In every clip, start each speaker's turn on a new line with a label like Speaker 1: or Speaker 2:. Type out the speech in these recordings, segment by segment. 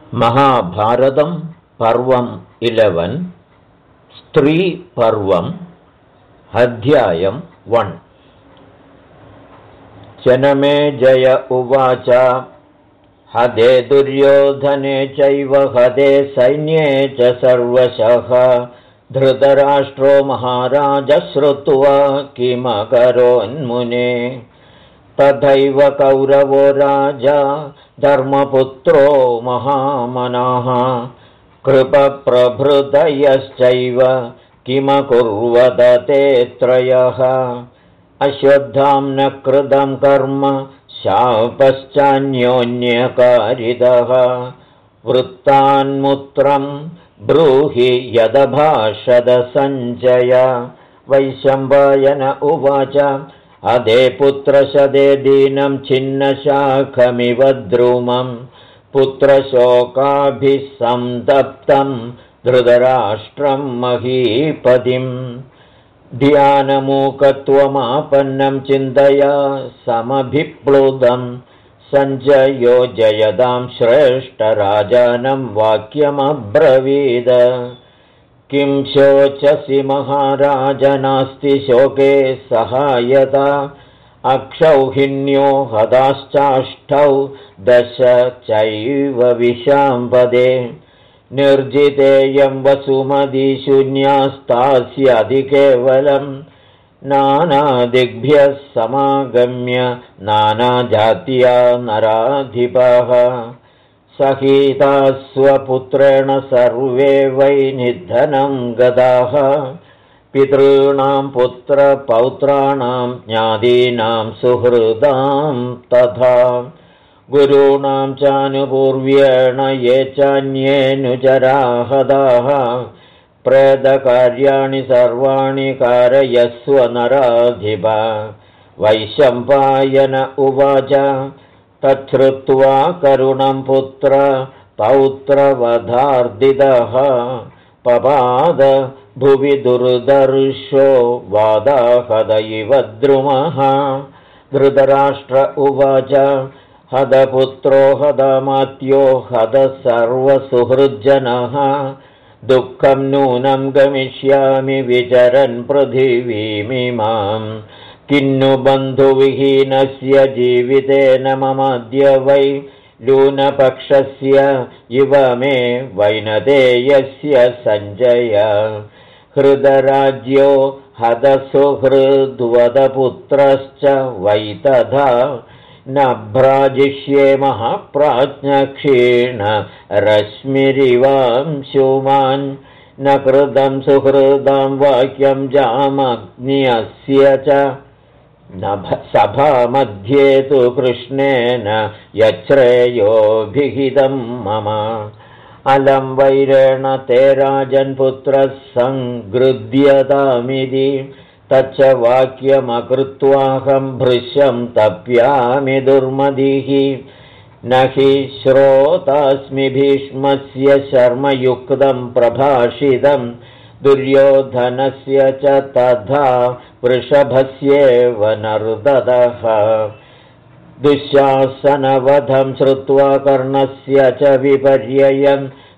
Speaker 1: महाभारतं पर्वम् 11 स्त्रीपर्वम् अध्यायम् 1 जनमेजय उवाच हदे दुर्योधने चैव हदे सैन्ये च सर्वशः धृतराष्ट्रो महाराजः श्रुत्वा किमकरोन्मुने तथैव कौरवो राजा धर्मपुत्रो महामनाः कृपप्रभृतयश्चैव किमकुर्वत ते त्रयः अश्वत्थाम्नः कृतं कर्म शापश्चान्योन्यकारितः वृत्तान्मुत्रं ब्रूहि यदभाषद सञ्जय वैशम्पायन उवाच अदे पुत्रशदे दीनं छिन्नशाखमिव द्रुमं पुत्रशोकाभिसन्तप्तं धृतराष्ट्रं महीपतिं ध्यानमूकत्वमापन्नं चिन्तया समभिप्लुतं सञ्जयो जयदां श्रेष्ठराजानं वाक्यमब्रवीद किं शोचसि महाराज नास्ति शोके सहायता अक्षौहिण्यो हताश्चाष्टौ दश चैव विशाम्पदे निर्जितेयं वसुमती शून्यास्तास्यति केवलं नानादिग्भ्यः समागम्य नानाजात्या नराधिपः सहिता स्वपुत्रेण सर्वे वै निधनं गदाः पितॄणां पुत्रपौत्राणां ज्ञातीनां सुहृदां तथा गुरूणां चानुपूर्व्येण ये चान्येऽनुचराहदाः प्रेतकार्याणि सर्वाणि कारयस्व नराधिप वैशम्पायन उवाच तच्छ्रुत्वा करुणं पुत्र पौत्रवधार्दितः पपाद भुवि दुर्दर्शो वादाहद इव द्रुमः धृतराष्ट्र उवाच हदपुत्रो हदमात्यो हद सर्वसुहृज्जनः दुःखं नूनं गमिष्यामि विचरन् पृथिवीमिमाम् किन्नु बन्धुविहीनस्य जीवितेन ममाद्य वै लूनपक्षस्य इव मे वैनतेयस्य सञ्जय हृदराज्यो हदसुहृद्वदपुत्रश्च वै तथा न भ्राजिष्ये महाप्राज्ञक्षीण रश्मिरिवांशुमान् न कृतं सुहृदां वाक्यं जामग्न्यस्य च न सभामध्ये तु कृष्णेन यच्छ्रेयोभिहितं मम अलं वैरेण ते राजन्पुत्रः सङ्गृध्यतामिति तच्च वाक्यमकृत्वाहं भृशं तप्यामि दुर्मदिः न हि श्रोतास्मि भीष्मस्य शर्मयुक्तं प्रभाषितं दुर्योधनस्य च तथा वृषभस्येव नर्दतः दुःशासनवधं श्रुत्वा कर्णस्य च विपर्ययं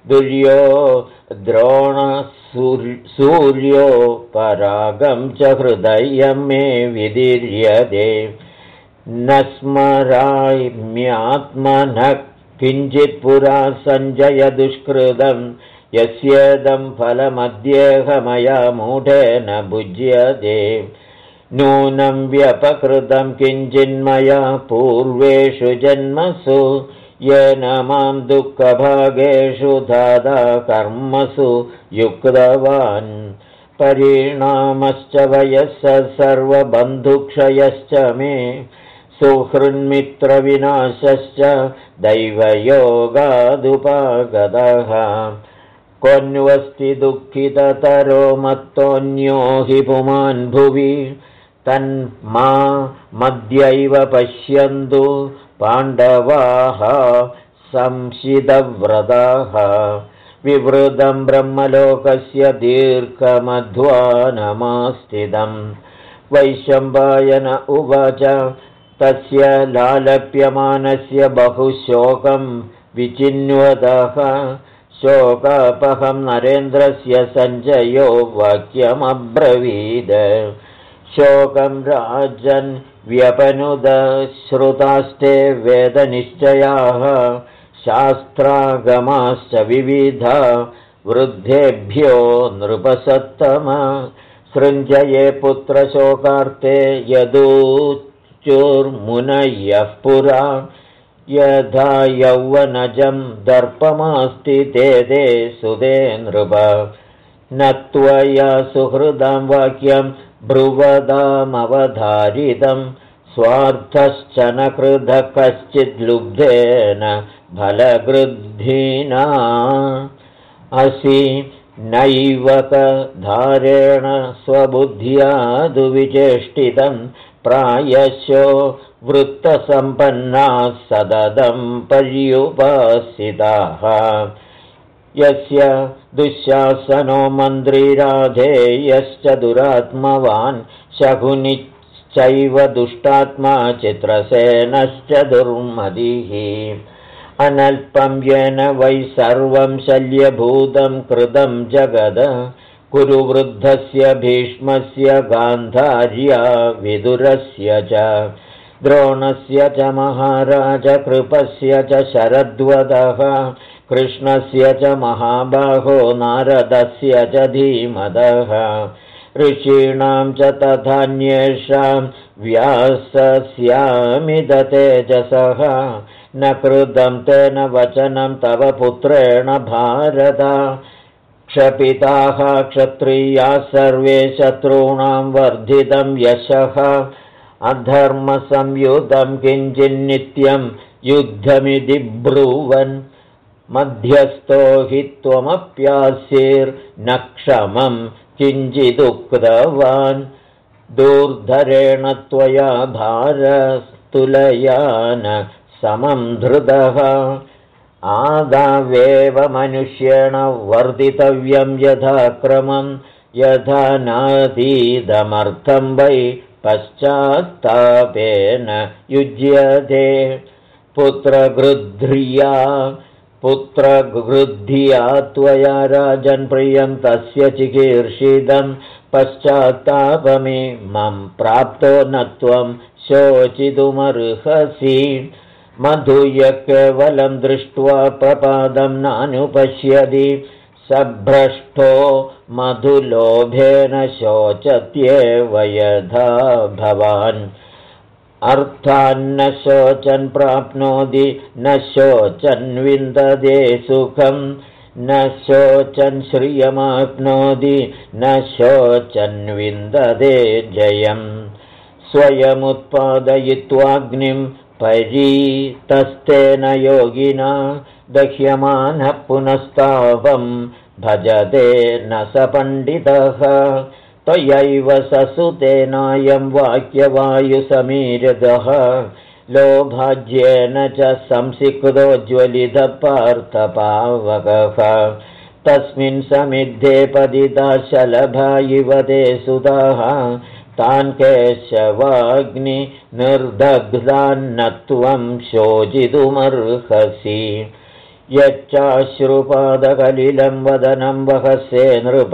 Speaker 1: द्रोणसूर्यो परागं च हृदयं मे विदीर्यते न स्मराम्यात्मनः किञ्चित् पुरा सञ्जय दुष्कृतं यस्येदं फलमद्येह मया मूढेन भुज्यते नूनं व्यपकृतं किञ्चिन्मया पूर्वेषु जन्मसु येन मां दुःखभागेषु दादा कर्मसु युक्तवान् परिणामश्च वयस्सः सर्वबन्धुक्षयश्च मे सुहृन्मित्रविनाशश्च दैवयोगादुपागतः कोऽन्वस्ति दुःखिततरो मत्तोऽन्यो हि पुमान् भुवि तन्मा मद्यैव पश्यन्तु पाण्डवाः संशितव्रताः विवृतं ब्रह्मलोकस्य दीर्घमध्वानमास्थितं वैशम्पायन उवाच तस्य लालप्यमानस्य बहुशोकं विचिन्वदः शोकापहं नरेन्द्रस्य सञ्जयो वाक्यमब्रवीद शोकं राजन् व्यपनुद श्रुतास्ते वेदनिश्चयाः शास्त्रागमाश्च विविधा वृद्धेभ्यो नृपसत्तम सृञ्जये पुत्रशोकार्ते यदूचुर्मुनयः पुरा यथा यौवनजं दर्पमास्ति ते सुदे नृप न त्वया सुहृदं वाक्यं ब्रुवदामवधारितं स्वार्थश्च न कृतः कश्चिद् लुब्धेन फलगृद्धिना असि नैवकधारेण स्वबुद्ध्या दुविचेष्टितं प्रायशो वृत्तसम्पन्नाः सततं पर्युपासिताः यस्य दुःशासनो मन्त्रीराधेयश्च दुरात्मवान् शकुनिश्चैव दुष्टात्मा चित्रसेनश्च दुर्मदिः अनल्पं येन वै सर्वं शल्यभूतं कृतं जगद कुरुवृद्धस्य भीष्मस्य गान्धार्या विदुरस्य च द्रोणस्य च महाराज कृपस्य च शरद्वदः कृष्णस्य च महाबाहो नारदस्य च धीमदः ऋषीणां च तथान्येषां व्यासस्यामिदतेजसः न कृतं तेन वचनं तव पुत्रेण भारत क्षपिताः क्षत्रियाः सर्वे शत्रूणां वर्धितं यशः अधर्मसंयुतं किञ्चिन्नित्यं युद्धमिति ब्रुवन् मध्यस्थो हि त्वमप्यासीर्न क्षमं किञ्चिदुक्तवान् दूर्धरेण त्वया भारस्तुलयान समं धृतः आदावेव मनुष्येण वर्धितव्यं यथाक्रमं यथा नातीदमर्थं वै पश्चात्तापेन युज्यते पुत्रगृध्या त्वया राजन् प्रियं तस्य चिकीर्षितं पश्चात्तापमिमं प्राप्तो न त्वं शोचितुमर्हसि मधुय केवलं दृष्ट्वा प्रपादं नानुपश्यति सभ्रष्टो मधुलोभेन शोचत्येव यथा भवान् अर्थान्न शोचन् प्राप्नोति न शोचन् विन्दते सुखं न शोचन् श्रियमाप्नोति न शोचन् विन्दते जयम् स्वयमुत्पादयित्वाग्निं परीतस्तेन योगिना दह्यमानः पुनस्तावं भजते न स पण्डितः त्वयैव ससुतेनायं वाक्यवायुसमीरदः लोभाज्येन च संसिक्तो ज्वलितः पार्थपावकः तस्मिन् समिद्धे पतिता शलभा इव ते सुताः तान् केशवाग्निर्दग्धान्न त्वं शोचितुमर्हसि यच्चाश्रुपादकलिलं वदनं वहसे नृप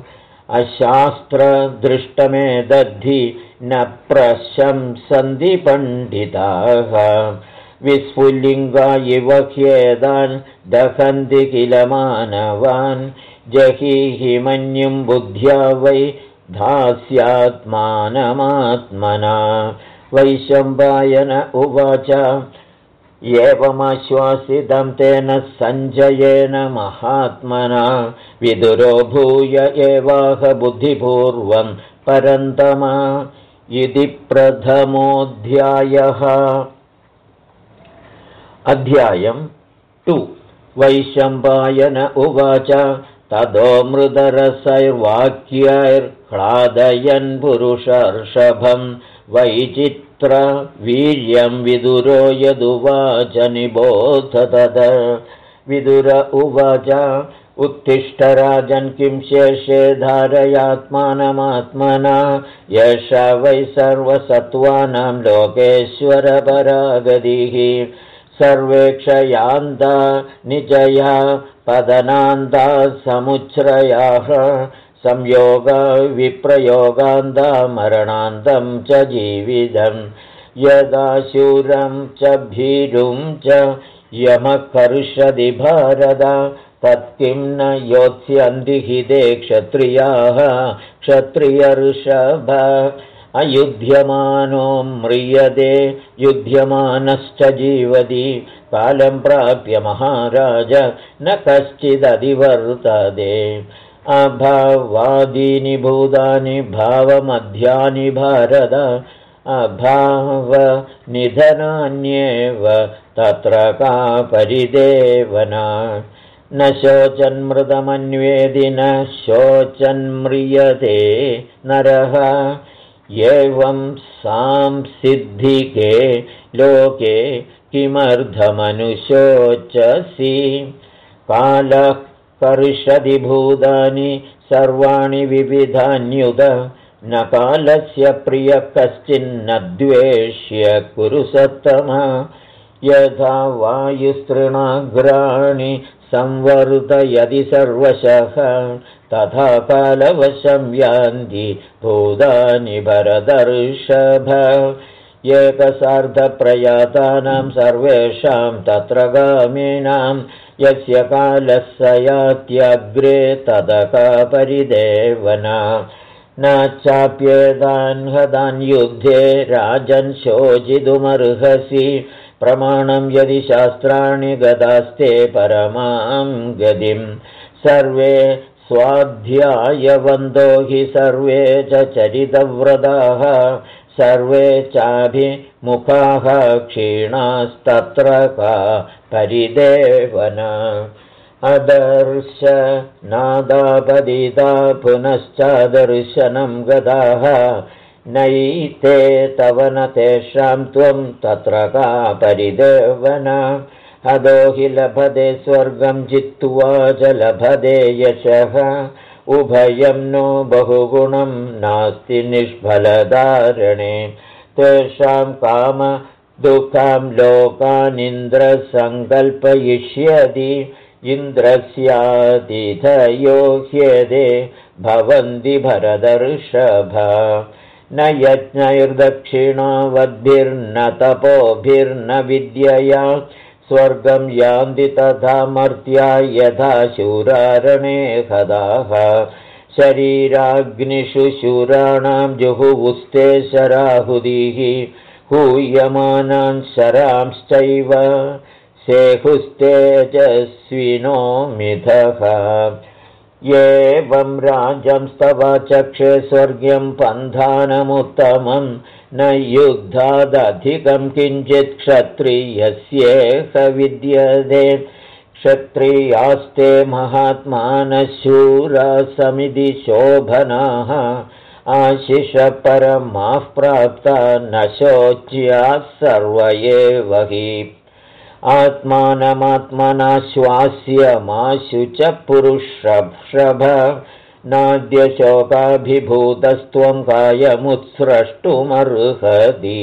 Speaker 1: अशास्त्रदृष्टमेदद्धि न प्रशंसन्ति पण्डिताः विस्फुल्लिङ्गा इव ह्येतान् दहन्ति किल मानवान् जहीहि मन्युं बुद्ध्या वै धास्यात्मानमात्मना वैशम्पायन उवाच एवमाश्वासितं तेन सञ्जयेन महात्मना विदुरो भूय एवाह बुद्धिपूर्वं परन्तमा इति प्रथमोऽध्यायः। अध्यायं 2 वैशम्पायन उवाच ततो मृदरसैर्वाक्यैर्ह्लादयन् पुरुषर्षभं वैचित्रवीर्यं विदुरो यदुवाच निबोध तद विदुर उवाच उत्तिष्ठ राजन् किं शेषे धारयात्मानमात्मना यश वै सर्वसत्त्वानां लोकेश्वरपरागतिः सर्वे क्षयान्ता निजया पदनान्ता समुच्छ्रयाः संयोगा विप्रयोगान्ता मरणान्तं च जीवितं यदा शूरं च भीरुं च यमकर्षति भारत तत्किं न योत्स्यन्ति हि ते क्षत्रियाः क्षत्रियऋषभ अयुध्यमानो म्रियते युध्यमानश्च जीवति कालं प्राप्य महाराज न कश्चिदधिवर्तते अभावादीनि भूतानि भावमध्यानि भारत अभावनिधनान्येव तत्र का परिदेवना न शोचन्मृतमन्वेदि न शोचन्म्रियते नरः एवं सांसिद्धिके लोके किमर्थमनुशोचसि कालः कर्षति भूतानि सर्वाणि विविधान्युत न कालस्य प्रियः कश्चिन्न द्वेष्य कुरु सत्तमा यथा वायुस्तृणाग्राणि संवर्धयति सर्वशः तथा कालवशं यान्ति भूतानि भरतर्षभ एकसार्धप्रयातानां सर्वेषां तत्र गामिनां यस्य कालः स यात्यग्रे तदका परिदेवना न चाप्येतान् हतान् युद्धे राजन् शोचितुमर्हसि प्रमाणं यदि शास्त्राणि गतास्ते परमां गतिं सर्वे स्वाध्यायवन्तो हि सर्वे च चरितव्रताः सर्वे चाभिमुखाः क्षीणास्तत्र का परिदेवना अदर्शनादापदिता पुनश्चादर्शनं गताः नैते तव न तेषां त्वं तत्र का परिदेवना हदो हि लभते स्वर्गं जित्वा च लभते यशः उभयं नो बहुगुणं नास्ति निष्फलधारणे तेषां काम दुःखं लोकानिन्द्रः सङ्कल्पयिष्यति इन्द्रस्यातिथयो ह्येते भवन्ति भरतर्षभ न यज्ञैर्दक्षिणावद्भिर्न तपोभिर्न विद्यया स्वर्गं यान्ति तथा मर्त्या यथा शूरारणे हताः शरीराग्निषु शूराणां जुहुवुस्ते शराहुतिः हूयमानान् शरांश्चैव सेहुस्तेजस्विनो मिथः एवं राज्यं स्तवा चक्षे स्वर्ग्यं पन्थानमुत्तमं न युद्धादधिकं किञ्चित् क्षत्रियस्येह विद्यते क्षत्रियास्ते महात्मानः शूराः समिति शोभनाः आशिष परमाः प्राप्ता न शोच्याः सर्व एव हि आत्मानमात्मना श्वास्यमाशु च पुरुषर्षभ नाद्यशोकाभिभूतस्त्वं कायमुत्स्रष्टुमर्हति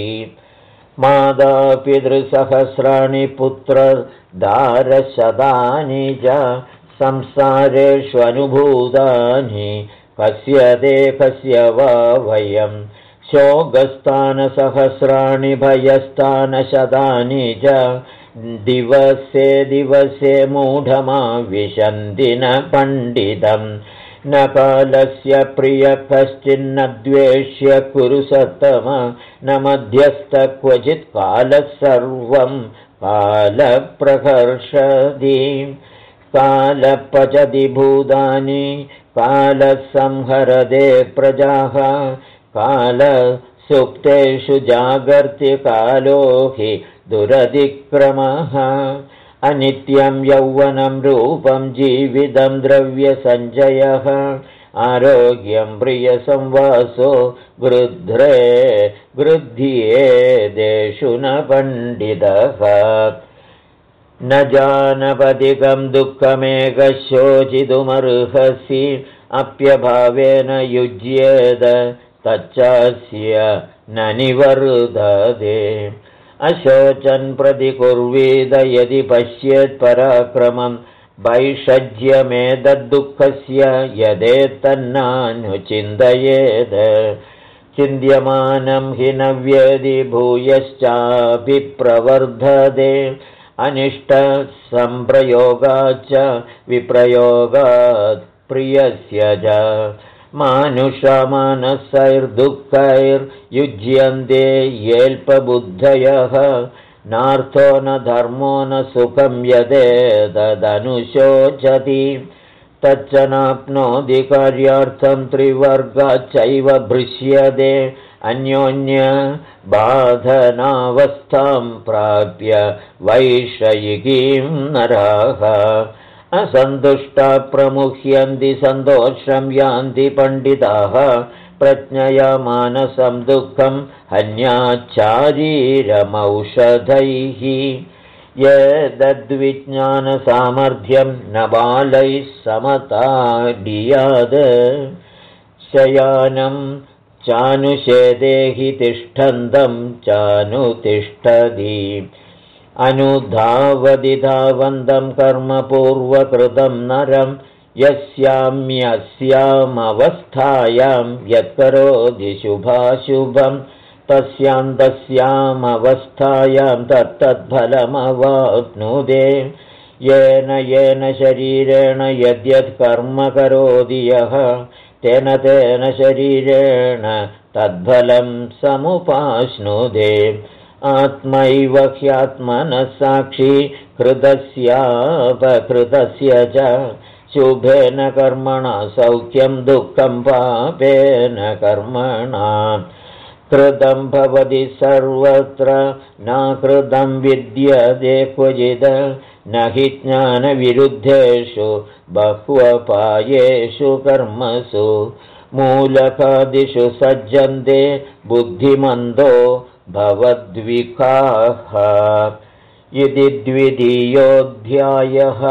Speaker 1: मातापितृसहस्राणि पुत्रदारशतानि च संसारेष्वनुभूतानि कस्य ते कस्य वा वयं शोकस्थानसहस्राणि भयस्थानशतानि च दिवसे दिवसे मूढमा विशन्ति न पण्डितं न कालस्य प्रियः कश्चिन्न द्वेष्य कुरु सत्तम न मध्यस्थ क्वचित् कालः सर्वं कालप्रकर्षति कालपचति भूतानि कालः संहरते प्रजाः कालसुप्तेषु जागर्ति कालो हि दुरतिक्रमः अनित्यं यौवनं रूपं जीवितं द्रव्यसञ्चयः आरोग्यं प्रियसंवासो गृध्येदेषु न पण्डितः न जानपदिकं दुःखमेकः शोचितुमर्हसि अप्यभावेन युज्येत तच्चास्य न निवर्धते अशोचन् प्रतिकुर्वीद यदि पश्येत् पराक्रमं वैषज्यमेतद्दुःखस्य यदेतन्नानुचिन्तयेत् चिन्त्यमानं हि न व्येदि भूयश्चापि प्रवर्धते अनिष्टसम्प्रयोगाच्च विप्रयोगात् प्रियस्य च मानुषमानसैर्दुःखैर्युज्यन्ते येऽल्पबुद्धयः नार्थो न धर्मो न सुखं यदेतदनुशोचति तच्च नाप्नोति कार्यार्थं त्रिवर्गाच्चैव भृश्यते अन्योन्यबाधनावस्थां प्राप्य वैषयिकीं नराः असन्तुष्टा प्रमुह्यन्ति सन्तोषं यान्ति पण्डिताः प्रज्ञया मानसं दुःखं हन्याच्चारीरमौषधैः येतद्विज्ञानसामर्थ्यं न बालैः समताडियात् शयानं चानुषेदेहि तिष्ठन्तं चानुतिष्ठति अनुधावति धावन्तं कर्मपूर्वकृतं नरं यस्याम्यस्यामवस्थायां यत्करोति शुभाशुभं तस्यां तत्तत्फलमवाप्नुते येन शरीरेण यद्यत् कर्म करोति यः तेन शरीरेण तद्फलं समुपाश्नुते आत्मैव ह्यात्मनः साक्षी कृतस्यापकृतस्य च शुभेन कर्मणा सौख्यं दुःखं पापेन कर्मणा कृतं भवति सर्वत्र न कृतं विद्यते क्वचित् न हि ज्ञानविरुद्धेषु बह्वपायेषु कर्मसु मूलकादिषु सज्जन्ते बुद्धिमन्दो भवद्विकाः इति द्वितीयोऽध्यायः।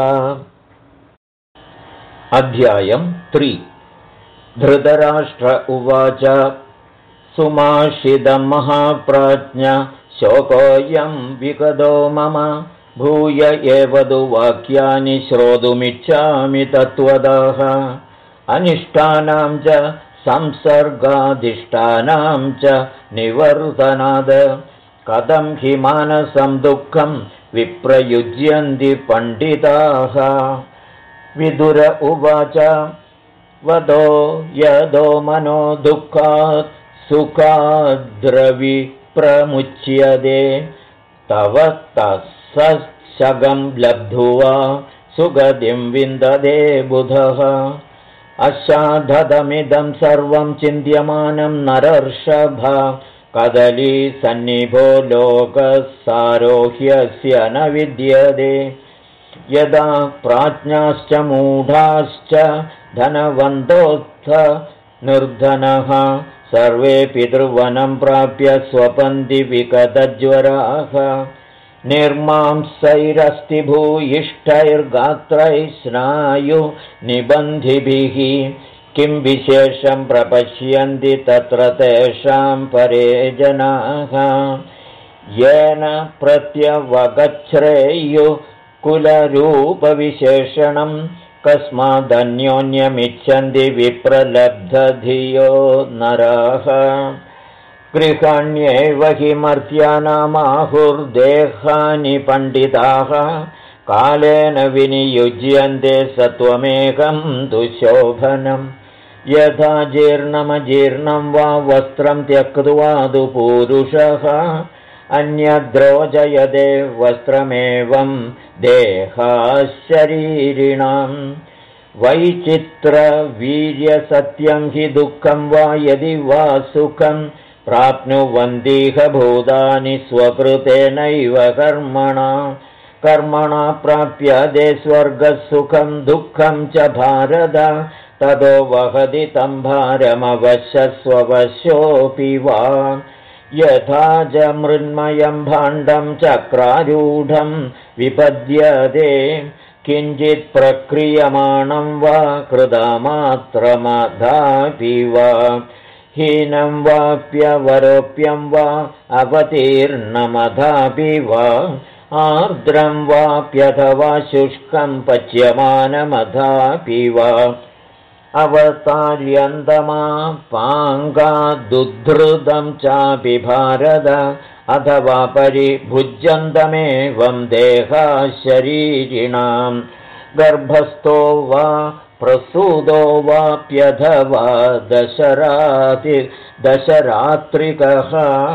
Speaker 1: अध्यायं 3। धृतराष्ट्र उवाच सुमाशिदं महाप्राज्ञ शोकोऽयं विगतो मम भूय एव तु वाक्यानि श्रोतुमिच्छामि तत्त्वतः अनिष्टानां च संसर्गाधिष्ठानां च निवर्तनाद कथं हि मानसं दुःखं विप्रयुज्यन्ति पण्डिताः। विदुर उवाच वदो यदो मनो दुःखात् सुखाद्रविप्रमुच्यते तव तत्सशगं लब्ध्वा सुगतिं विन्दते बुधः अशाधदमिदं सर्वं चिन्त्यमानं नरर्षभ कदली सन्निभो लोकसारोह्यस्य न विद्यते यदा प्राज्ञाश्च मूढाश्च धनवन्तोत्थ निर्धनः सर्वे पितृवनं प्राप्य स्वपन्ति विगतज्वराः निर्मांसैरस्थिभूयिष्ठैर्गात्रैः स्नायुनिबन्धिभिः किं विशेषं प्रपश्यन्ति तत्र तेषां परे जनाः येन प्रत्यवगच्छ्रेयुः कुलरूपविशेषणं कस्मादन्योन्यमिच्छन्ति विप्रलब्धधियो नराः गृहाण्येव हि मर्त्यानामाहुर्देहानि पण्डिताः कालेन विनियुज्यन्ते सत्वमेकं तु शोभनं यथा जीर्णमजीर्णं वा वस्त्रं त्यक्त्वा तु पूरुषः अन्यद्रोजयते वस्त्रमेवं देहाशरीरिणां वैचित्रवीर्यसत्यं हि दुःखं वा यदि वा सुखं प्राप्नुवन्तीह भूतानि स्वकृतेनैव कर्मणा प्राप्यते स्वर्गसुखं दुःखं च भारत ततो वहति तं भारमवश्यस्ववश्योऽपि वा यथा च मृन्मयं भाण्डं चक्रारूढं विपद्यते किञ्चित् प्रक्रियमाणं वा कृतमात्रमदापि वा हीनं वाप्यवरोप्यं वा अवतीर्णमधापि वा आर्द्रं वाप्यथवा शुष्कं पच्यमानमधापि वा अवतार्यन्तमापाङ्गादुद्धृतं चापि भारत अथवा परिभुज्यन्तमेवं देहाशरीरिणां गर्भस्थो वा प्रसूदो वाप्यथवा दशरात्रिकः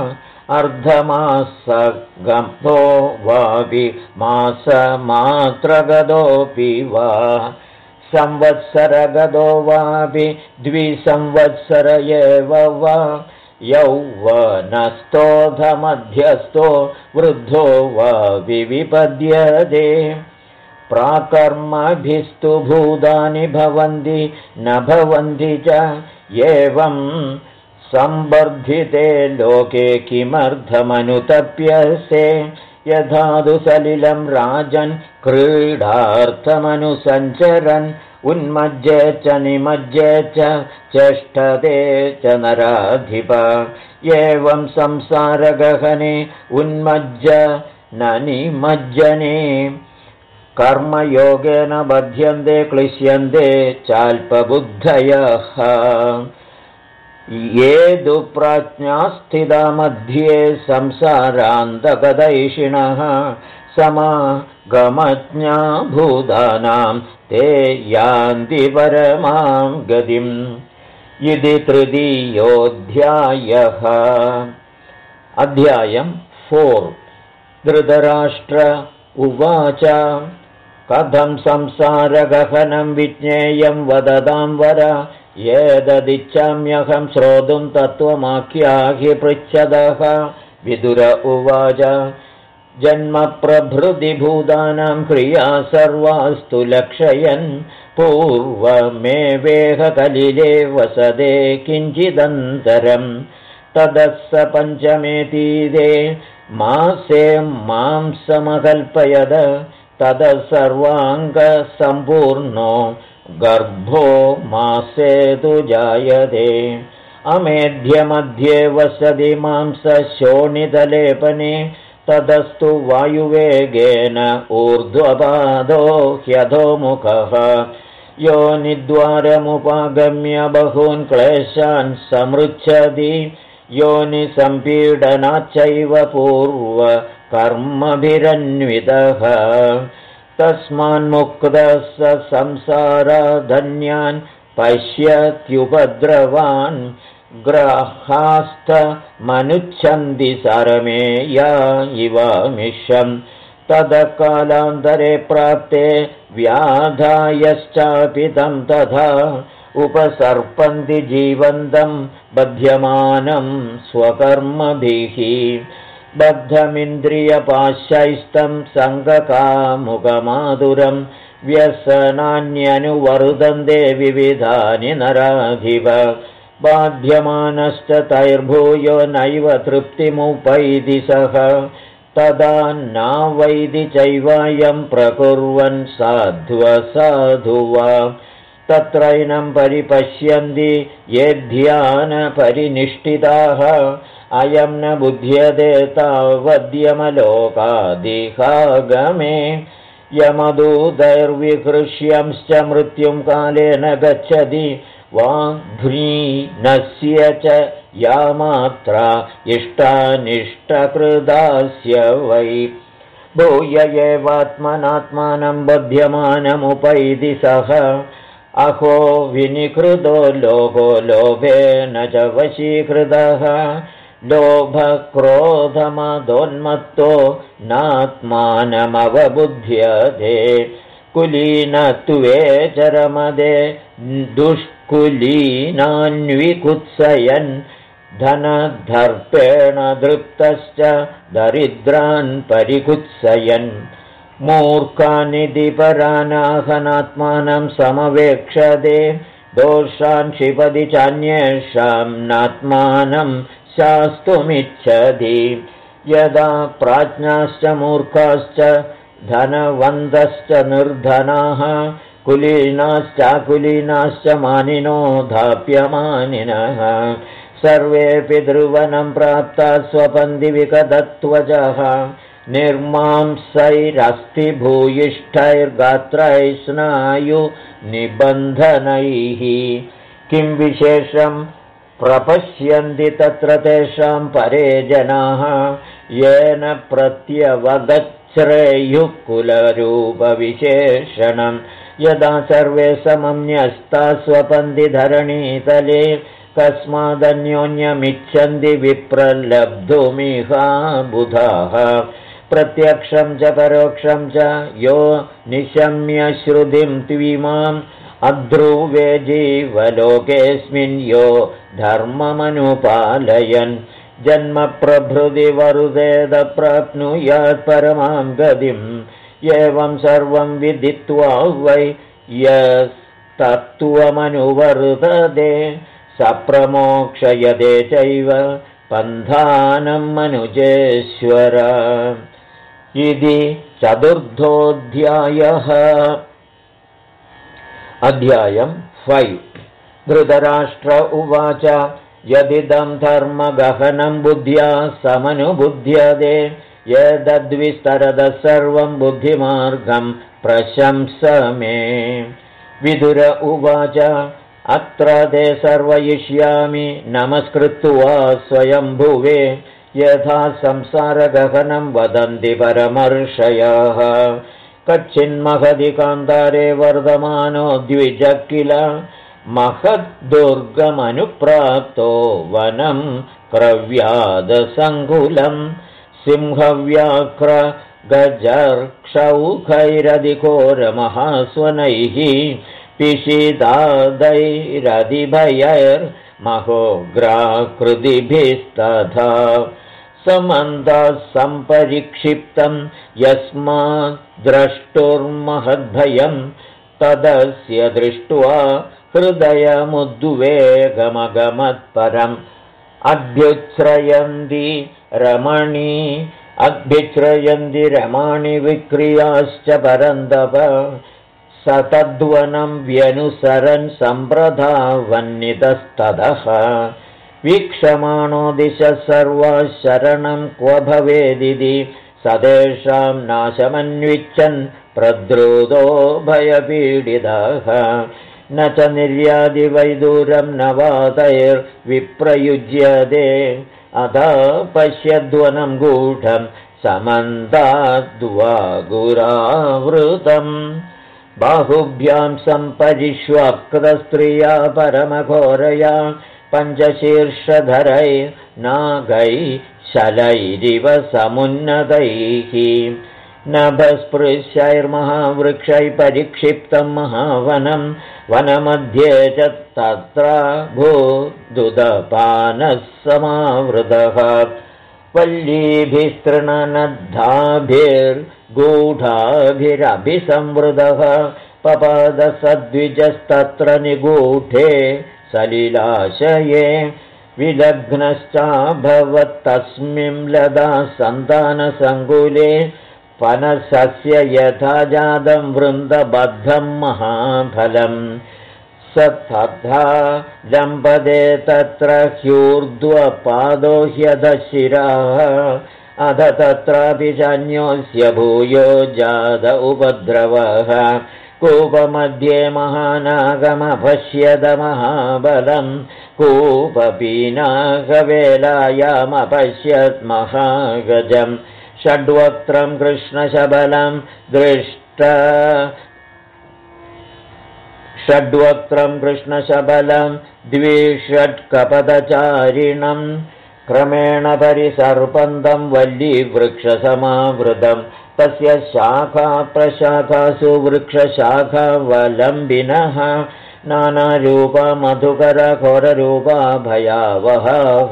Speaker 1: अर्धमासगतो वापि मासमात्रगतोऽपि वा संवत्सरगतो वापि द्विसंवत्सर एव वा यौवनस्थोऽधमध्यस्थो वृद्धो वा विविपद्यते प्राकर्मभिस्तु भूतानि भवन्ति न भवन्ति च एवं संवर्धिते लोके किमर्थमनुतप्यसे यथादु सलिलं राजन् क्रीडार्थमनुसञ्चरन् उन्मज्जे च निमज्जे च चेष्टते च नराधिप एवं संसारगहने उन्मज्ज न निमज्जने कर्मयोगेन बध्यन्ते क्लिश्यन्ते चाल्पबुद्धयः ये दुःप्रज्ञास्थिता मध्ये संसारान्तगदैषिणः समागमज्ञा भूतानां ते यान्ति परमां गतिम् इति तृतीयोऽध्यायः। अध्यायं 4। धृतराष्ट्र उवाच कथं संसारगहनं विज्ञेयं वदतां वर एतदिच्छाम्यहं श्रोतुं तत्त्वमाख्याहि पृच्छदः। विदुर उवाच जन्मप्रभृतिभूतानां क्रिया सर्वास्तु लक्षयन् पूर्वमेवेह कलिले वसदे किञ्चिदन्तरम् ततः स पञ्चमेतीदे मासे मांसमकल्पयद ततः सर्वाङ्गसम्पूर्णो गर्भो मासे तु जायते अमेध्यमध्ये वसति मांसशोणितलेपने ततस्तु वायुवेगेन ऊर्ध्वपादो ह्यधोमुखः योनिद्वारमुपागम्य बहून् क्लेशान् समृच्छति योनिसम्पीडनाच्चैव पूर्वकर्मभिरन्वितः तस्मान्मुक्तः स संसारधन्यान् पश्यत्युपद्रवान् ग्रहास्तमनुच्छन्ति सरमेया इवामिषम् ततः कालान्तरे प्राप्ते व्याधायश्चापि तं तथा उपसर्पन्ति जीवन्तं बध्यमानं स्वकर्मभिः बद्धमिन्द्रियपाशैस्तं सङ्गकामुकमाधुरं व्यसनान्यनुवर्तन्ते विविधानि नराधिप बाध्यमानश्च तैर्भूयो नैव तृप्तिमुपैति सः तदा नावैति चैवायं प्रकुर्वन् साध्वसाधु वा तत्रैनं परिपश्यन्ति ये ध्यानपरिनिष्ठिताः अयं न बुध्यते तावद्यमलोकादिहागमे यमदूतैर्विकृष्यंश्च मृत्युं कालेन गच्छति वाघ्नीनस्य च या मात्रा इष्टानिष्टकृदास्य वै भूय एवात्मनात्मानं बध्यमानमुपैति सः अहो विनिकृतो लोको लोभेन च वशीकृतः लोभक्रोधमदोन्मत्तो नात्मानमवबुध्यते कुलीनत्वे चरमदे दुष्कुलीनान्विकुत्सयन् धनदर्पेण दृप्तश्च दरिद्रान् परिकुत्सयन् मूर्खानिधि परानाहनात्मानं समवेक्षते दोषान् क्षिपति चान्येषां नात्मानं शास्तुमिच्छति यदा प्राज्ञाश्च मूर्खाश्च धनवन्तश्च निर्धनाः कुलीनाश्चाकुलीनाश्च मानिनो धाप्यमानिनः सर्वेऽपि ध्रुवनं प्राप्ता स्वपन्दिविकदत्वजः निर्मांसैरस्थिभूयिष्ठैर्गात्रैः स्नायुनिबन्धनैः किं विशेषं प्रपश्यन्ति तत्र तेषां परे जनाः येन प्रत्यवगच्छ्रेयुः कुलरूपविशेषणं यदा सर्वे समन्यस्ता स्वपन्दिधरणीतले कस्मादन्योन्यमिच्छन्ति विप्रलब्धुमिहा बुधाः प्रत्यक्षं च परोक्षं च यो निशम्य श्रुतिं त्विमाम् अध्रुवे जीवलोकेऽस्मिन् यो धर्ममनुपालयन् जन्मप्रभृतिवरुदेद प्राप्नुयात् परमां गतिम् एवं सर्वं विदित्वा वै यस्तत्त्वमनुवर्तते सप्रमोक्षयते चैव पन्थानं मनुजेश्वर इति चतुर्थोऽध्यायः। अध्यायं 5 धृतराष्ट्र उवाच यदिदं धर्मगहनं बुद्ध्या समनुबुध्यते यदद्विस्तरतः सर्वं बुद्धिमार्गं प्रशंस मे। विदुर उवाच अत्र ते सर्वयिष्यामि नमस्कृत्वा स्वयंभुवे यथा संसारगहनं वदन्ति परमर्षयः कच्चिन्महदि कान्तारे वर्धमानो द्विजः किल महद्दुर्गमनुप्राप्तो वनं क्रव्यादसङ्कुलं सिंहव्याघ्र गजर्क्षौखैरधिघोरमहास्वनैः पिशिदादैरधिभयैर्महोग्राकृतिभिस्तथा समन्ताः सम्परिक्षिप्तं यस्माद्द्रष्टुर्महद्भयं तदस्य दृष्ट्वा हृदयमुद्वेगमगमत्परम् अभ्युच्छ्रयन्ति रमणी विक्रियाश्च परन्तप स तद्वनं व्यनुसरन् सम्प्रधावन्नितस्ततः वीक्षमाणो दिशः सर्वाः शरणं क्व भवेदिति सदेषां नाशमन्विच्छन् प्रद्रुतो भयपीडितः न च निर्यादिवैदूरं न वातैर्विप्रयुज्यते अतः पश्यद्वनं गूढं समन्ताद्वागुरावृतम् बाहुभ्यां सम्परिष्वक्तस्त्रिया परमघोरया पञ्चशीर्षधरै नागैः शलैरिव समुन्नतैः नभस्पृश्यैर्महावृक्षैः परिक्षिप्तं महावनं वनमध्ये च तत्र भूदुदपानः समावृतः वल्लीभिस्तृणनद्धाभिर्गूढाभिरभिसंवृतः पपादसद्विजस्तत्र निगूढे सलिलाशये विलग्नश्चाभवत्तस्मिन् लदा सन्तानसङ्कुले पनसस्य यथा जातं वृन्दबद्धं महाफलम् स तथा जम्पदे तत्र ह्यूर्ध्वपादो ह्यधशिराः अध तत्रापि चान्योऽस्य भूयो जात उपद्रवः कूपमध्ये महानागमपश्यद महाबलं कूपपीनाकवेलायामपश्यत् महागजम् षड्वक्त्रं कृष्णशबलं द्विषट्कपदचारिणं क्रमेण परिसर्पन्तं वल्लीवृक्षसमावृतं तस्य शाखाप्रशाखासु वृक्षशाखावलम्बिनः नानारूपा मधुकरघोररूपा भयावहाः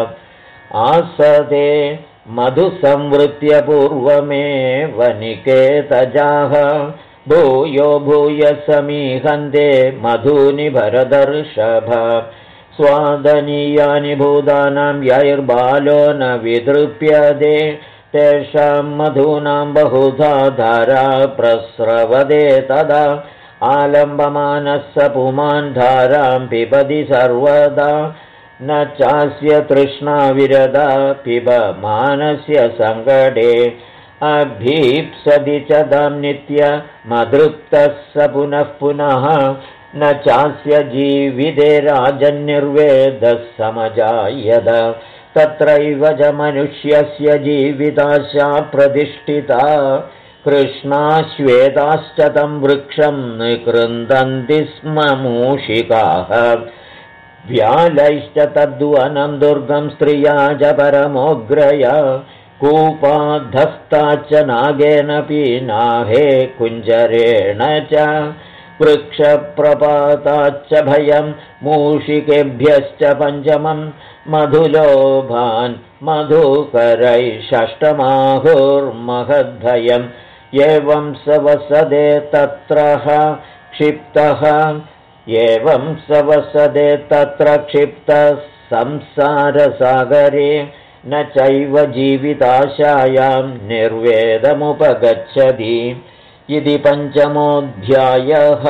Speaker 1: आसदे मधुसंवृत्य पूर्वमेव निकेतजाः भूयो भूय समीहन्ते मधूनि भरदर्षभ स्वादनीयानि भूतानां यैर्बालो न वितृप्यते तेषां मधूनां बहुधा धारा प्रस्रवते तदा आलम्बमानः स पुमान् धारां पिबति सर्वदा न चास्य तृष्णाविरदा पिबमानस्य सङ्कटे अभीप्सति च दां नित्यमतृप्तः स पुनः पुनः न चास्य जीविते राजन्निर्वेदः समजायत तत्रैव च मनुष्यस्य जीविताशा प्रतिष्ठिता कृष्णाश्वेताश्च तं वृक्षं निकृन्दन्ति स्म मूषिकाः व्यालैश्च तद्वनं दुर्गं स्त्रिया च परमोग्रया कूपाद्धस्ताच्च नागेन पीनाहे कुञ्जरेण च वृक्षप्रपाताच्च भयं मूषिकेभ्यश्च पञ्चमं मधुलोभान् मधुकरैः षष्ठमाहुर्महद्भयम् एवं स वसदे तत्रः क्षिप्तः एवं स वसदे तत्र क्षिप्तः संसारसागरे न चैव जीविताशायां निर्वेदमुपगच्छति इति पञ्चमोऽध्यायः।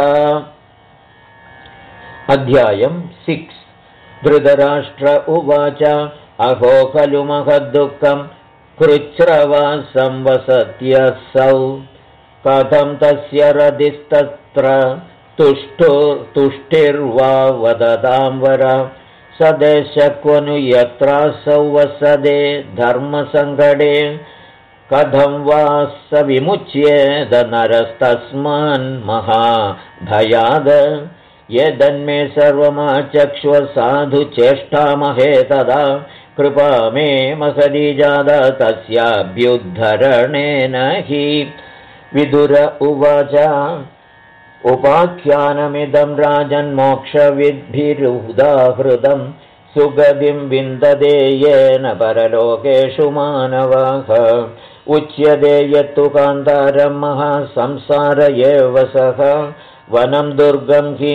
Speaker 1: अध्यायं 6। धृतराष्ट्र उवाच अहो खलु महद्दुःखं कृच्छ्रवासं वसत्यसौ कथं तस्य रदिस्तत्र तुष्टिर्वा वदतां वर सदेशक्वनु यत्रासौ वसदे धर्मसङ्कटे कथं वा स विमुच्येद नरस्तस्मान् महाभयाद यदन्मे सर्वमाचक्ष्व साधु चेष्टामहे तदा कृपा मे महदी जाता तस्याभ्युद्धरणेन हि। विदुर उवाच उपाख्यानमिदं राजन्मोक्षविद्भिरुदाहृतं सुगतिं विन्दते येन परलोकेषु मानवाः उच्यते यत्तु कान्तारं महासंसार एव सः वनं दुर्गं हि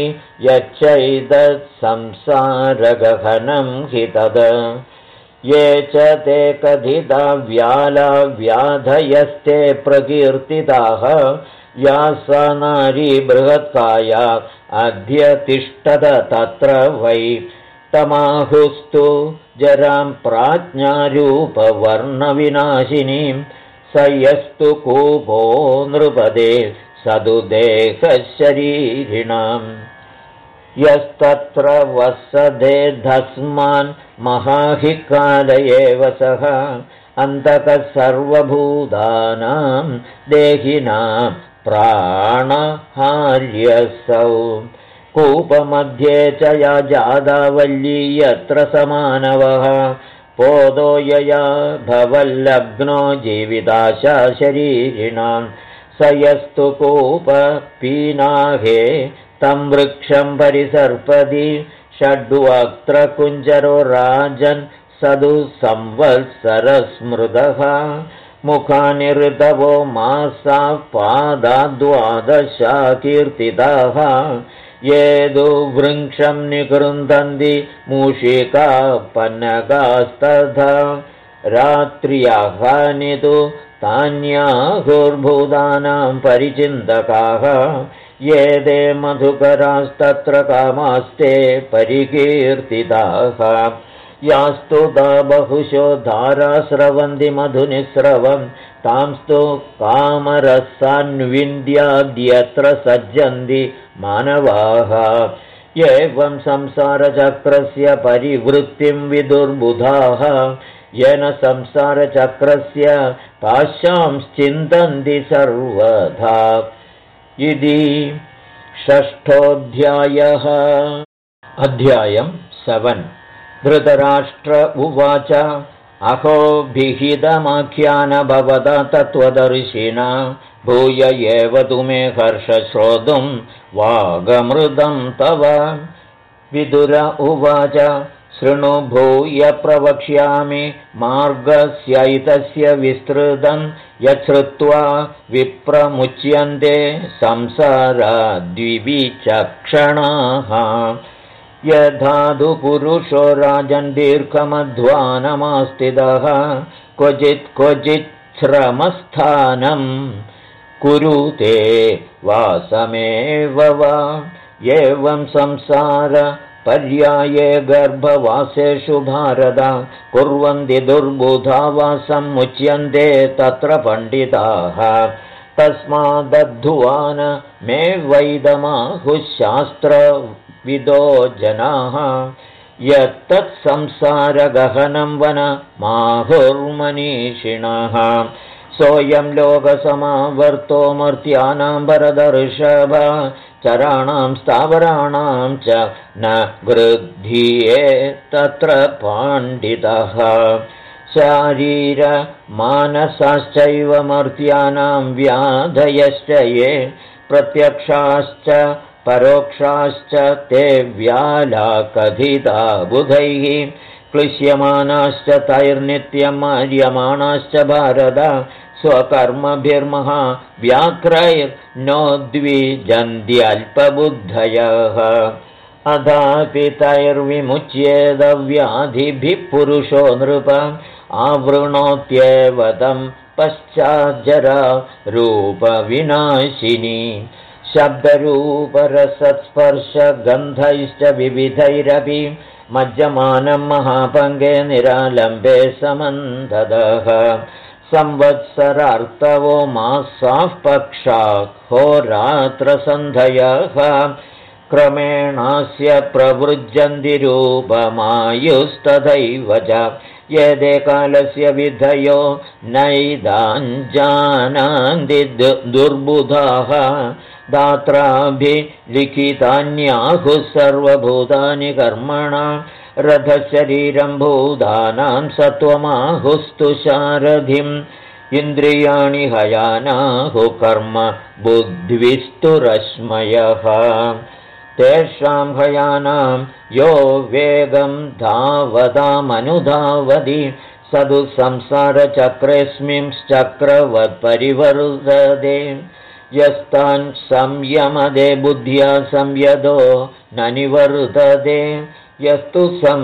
Speaker 1: यच्चैतत्संसारगहनं हि तद ये च ते कथिता व्याला व्याधयस्ते प्रकीर्तिताः या सा नारी बृहत्काया अध्यतिष्ठत तत्र वै तमाहुस्तु जरां प्राज्ञारूपवर्णविनाशिनीं स यस्तु कूपो नृपदे सदुदेहशरीरिणाम् यस्तत्र वसदे धस्मान् महाहिकाल एव सः अन्तकः सर्वभूतानां देहिनां प्राणहार्यसौ कूपमध्ये च या जादावल्ली यत्र समानवः पोदो यया भवल्लग्नो जीविताशा शरीरिणां स यस्तु कूपपीनाहे तं वृक्षं परिसर्पति षड्वक्त्र कुञ्जरो राजन् सदु संवत्सरस्मृतः मुखानि ऋतवो मासा पादाद्वादशा कीर्तिताः येदु वृक्षं निकृन्दन्ति मूषिका पन्नगास्तथा रात्र्याहानि तु तान्याहुर्भूतानां परिचिन्तकाः ये ते मधुकरास्तत्र कामास्ते परिकीर्तिताः यास्तु ता बहुशो धारा स्रवन्ति मधुनिस्रवं तांस्तु कामरसान्विन्द्याद्यत्र सज्जन्ति मानवाः एवं संसारचक्रस्य परिवृत्तिं विदुर्बुधाः येन संसारचक्रस्य पाशांश्चिन्तन्ति सर्वथा इति षष्ठोऽध्यायः। अध्यायं 7। धृतराष्ट्र उवाच अहो विहितमाख्यान भवता तत्त्वदर्शिना भूय एव तु मे हर्ष श्रोतुं वागमृतं तव। विदुर उवाच शृणु भूय प्रवक्ष्यामि मार्गस्यैतस्य विस्तृतं यच्छ्रुत्वा विप्रमुच्यन्ते संसाराद्विविचक्षणाः यथाधु पुरुषो राजन् दीर्घमध्वानमास्थितः क्वचित् क्वचित् श्रमस्थानं कुरुते वासमेव वा एवं संसार पर्याये गर्भवासेषु भारत कुर्वन्ति दुर्बुधा वासं मुच्यन्ते तत्र पंडिताः तस्मादद्धुवान मे वैदमाहुः शास्त्रविदो जनाः यत्तत्संसारगहनं वन माहुर्मनीषिणः सोऽयं लोकसमावर्तो मर्त्यानां वरदर्षभ चराणां स्थावराणां च न वृद्धिये तत्र पाण्डितः शारीरमानसाश्चैव मर्त्यानां व्याधयश्च ये प्रत्यक्षाश्च परोक्षाश्च ते व्यालाकथिता बुधैः क्लिश्यमानाश्च तैर्नित्यं मार्यमाणाश्च भारत स्वकर्मभिर्महा व्याक्रैर्नोद्विजन्त्यल्पबुद्धयः अथापि तैर्विमुच्येदव्याधिभिः पुरुषो नृप आवृणोत्येव तं पश्चाज्जरा रूपविनाशिनी शब्दरूपरसत्स्पर्शगन्धैश्च विविधैरपि मज्जमानं महापङ्गे निरालम्बे समन्ततः संवत्सरार्तवो मासाः पक्षाः होरात्रसन्धयः क्रमेणास्य प्रवृज्यन्ति रूपमायुस्तथैव च यदे कालस्य विधयो नैदाञ्जानान्ति दुर्बुधाः दात्राभिलिखितान्याहुः सर्वभूतानि कर्मणा रथशरीरं भूतानां सत्त्वमाहुस्तु सारथिम् इन्द्रियाणि हयानाहुः कर्म बुद्धिस्तु रश्मयः तेषां हयानां यो वेगं धावतामनुधावति स तु संसारचक्रेऽस्मिंश्चक्रवत्परिवर्तते यस्तान् संयमदे बुद्ध्या संयतो न निवर्तते यस्तु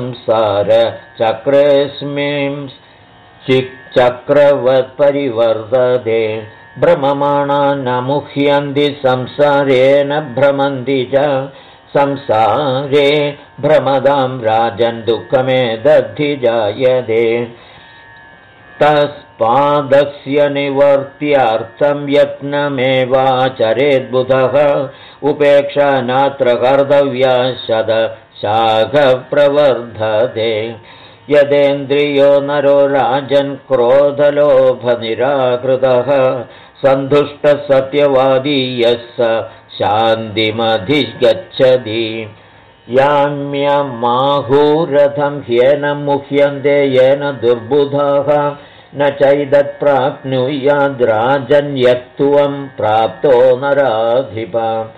Speaker 1: संसारचक्रेऽस्मिंश्चक्रवत्परिवर्तते भ्रममाणा न मुह्यन्ति संसारेण भ्रमन्ति च संसारे भ्रमदां राजन् दुःखमेदधिजायते तस्मादस्य निवर्त्यार्थं यत्नमेवाचरेद्बुधः उपेक्षा नात्र कर्तव्या शतशाखप्रवर्धते यदेन्द्रियो नरो राजन् क्रोधलोभनिराकृतः सन्तुष्टः सत्यवादी यः स शान्तिमधिगच्छति याम्यमाहुरथं ह्येन मुह्यन्ते येन दुर्बुधाः न चैदत्प्राप्नुयाद्राजन्यत्वं प्राप्तो नराधिप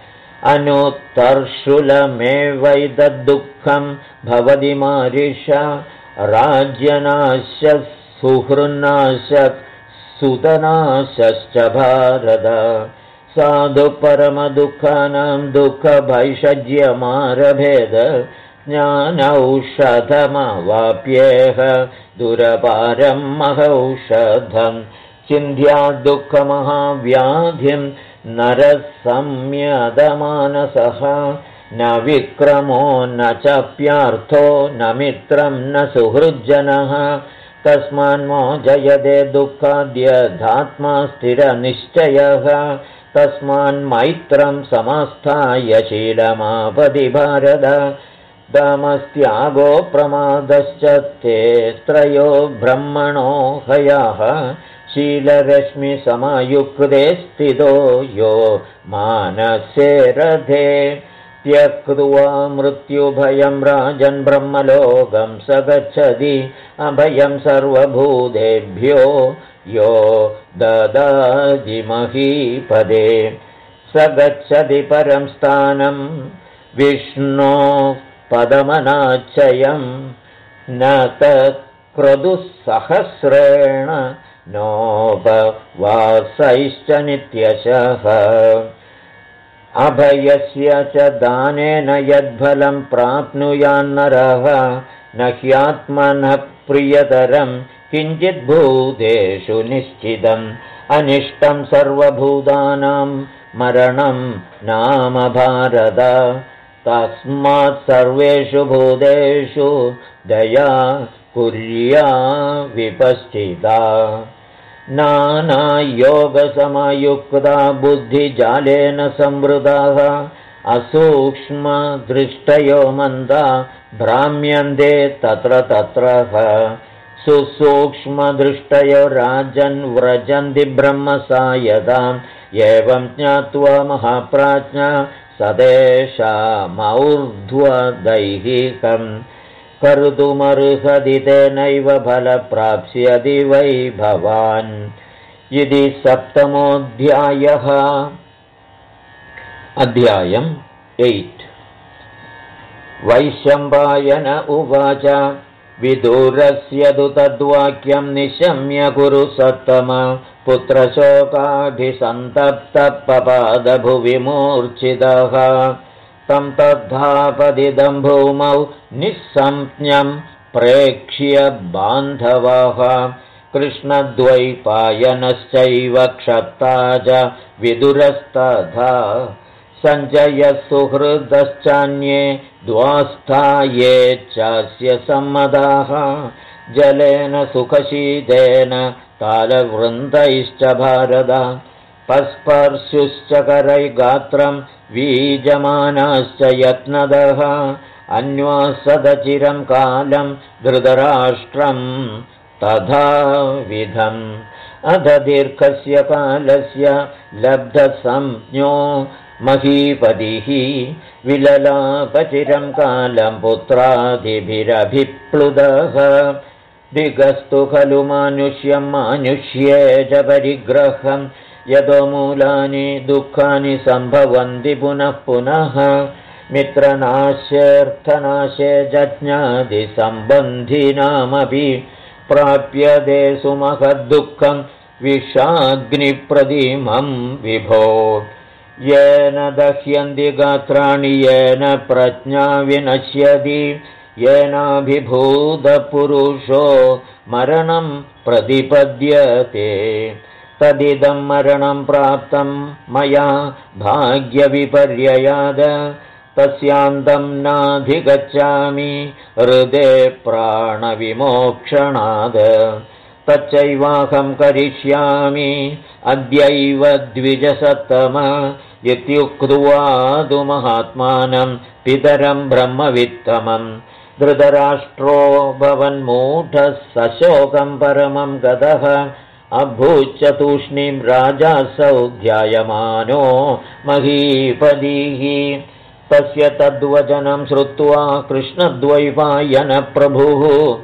Speaker 1: अनुत्तर्षुलमेवैतद्दुःखं भवति मारिष राज्यनाशः सुहृन्नाशः सुतनाशश्च भारत साधु परमदुःखानां दुःखभैषज्यमारभेद ज्ञानौषधमवाप्येह दुरपारं महौषधं चिन्ध्याद्दुःखमहाव्याधिं नरः संयतमानसः न विक्रमो न चाप्यार्थो न मित्रं न सुहृज्जनः तस्मान्मोचयते दुःखाद्यधात्मा स्थिरनिश्चयः तस्मान्मैत्रं समास्थाय शीलमापदि भारत दामस्त्यागो प्रमादश्च ते त्रयो ब्रह्मणो हयाः शीलरश्मिसमयुक्ते स्थितो यो मानसे रथे त्यक्त्वा मृत्युभयं राजन् ब्रह्मलोकं स गच्छति अभयं सर्वभूतेभ्यो यो ददाति महीपदे स गच्छति परं स्थानं विष्णोः पदमनाच्छयं न तत्क्रतुसहस्रेण नोपवासैश्च नित्यशः अभयस्य च दानेन यद्फलं प्राप्नुयान्नरः न ह्यात्मनः प्रियतरं किञ्चिद्भूतेषु निश्चितम् अनिष्टं सर्वभूतानां मरणं नाम भारत तस्मात् सर्वेषु भूतेषु दया कुर्या विपश्चिता नानायोगसमयुक्ता बुद्धिजालेन संवृताः असूक्ष्मदृष्टयो मन्दा भ्राम्यन्ते तत्र तत्रः सुसूक्ष्मदृष्टयो राजन् व्रजन्ति ब्रह्मसायदाम् एवं ज्ञात्वा महाप्राज्ञा सदेशामौर्ध्वदैहिकम् कर्तुमर्हति तेनैव फलप्राप्स्यति वै भवान् इति 7मोऽध्यायः। अध्यायम् 8। वैशम्पायन उवाच विदुरस्य तु तद्वाक्यं निशम्य कुरु सत्तम पुत्रशोकाभिसन्तप्तपपादभुवि मूर्च्छितः तं तद्धापदिदं भूमौ निस्संज्ञं प्रेक्ष्य बान्धवाः कृष्णद्वैपायनश्चैव क्षत्ता च विदुरस्तथा सञ्जयः सुहृदश्चान्ये द्वास्था ये चास्य सम्मदाः जलेन सुखशीतेन तालवृन्दैश्च भारत पस्पर्शुश्च करैगात्रं वीजमानाश्च यत्नदः अन्वासदचिरं कालं धृतराष्ट्रं तथाविधम् अध दीर्घस्य कालस्य लब्धसंज्ञो महीपतिः विललापचिरं कालं पुत्रादिभिरभिप्लुतः दिगस्तु खलु मानुष्यं मानुष्ये च परिग्रहं यतो मूलानि दुःखानि सम्भवन्ति पुनः पुनः मित्रनाशेऽर्थनाशे जज्ञादिसम्बन्धिनामपि प्राप्यते सुमहद्दुःखं विषाग्निप्रतिमं विभो येन दह्यन्ति गात्राणि येन प्रज्ञा विनश्यति येनाभिभूतपुरुषो मरणं प्रतिपद्यते तदिदं मरणं प्राप्तं मया भाग्यविपर्ययाद तस्यान्तं नाधिगच्छामि हृदे प्राणविमोक्षणाद तच्चैवाहं करिष्यामि अद्यैव द्विजसत्तम इत्युक्त्वा तु महात्मानं पितरं ब्रह्मवित्तमम् धृतराष्ट्रो भवन्मूढः सशोकं परमं गतः अभूच्च तूष्णीं राजासौ ध्यायमानो महीपतिः तस्य तद्वचनं श्रुत्वा कृष्णद्वैपायनप्रभुः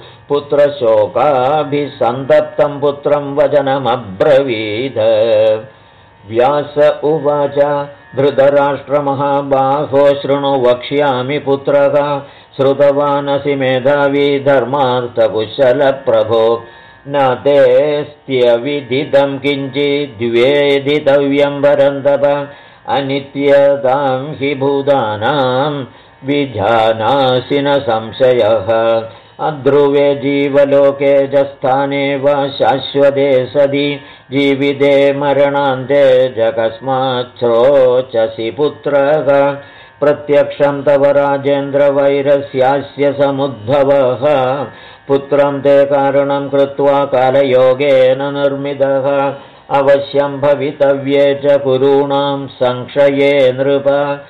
Speaker 1: पुत्रशोकाभिसन्तप्तं पुत्रं वचनमब्रवीद व्यास उवाच धृतराष्ट्रमहाबाहो शृणु वक्ष्यामि पुत्रः श्रुतवानसि मेधावी धर्मार्थकुशलप्रभो न तेऽस्त्यविदितं किञ्चिद्वेदितव्यं वरन्दव अनित्यतां हि भूतानां विजानासि न संशयः अध्रुवे जीवलोके च स्थाने वा शाश्वते सदि जीविते मरणान्ते च कस्मात् श्रोचसि पुत्रः प्रत्यक्षं तव राजेन्द्रवैरस्यास्य समुद्भवः पुत्रं ते कारणं कृत्वा कालयोगेन निर्मितः अवश्यं भवितव्ये च कुरूणां संशये नृप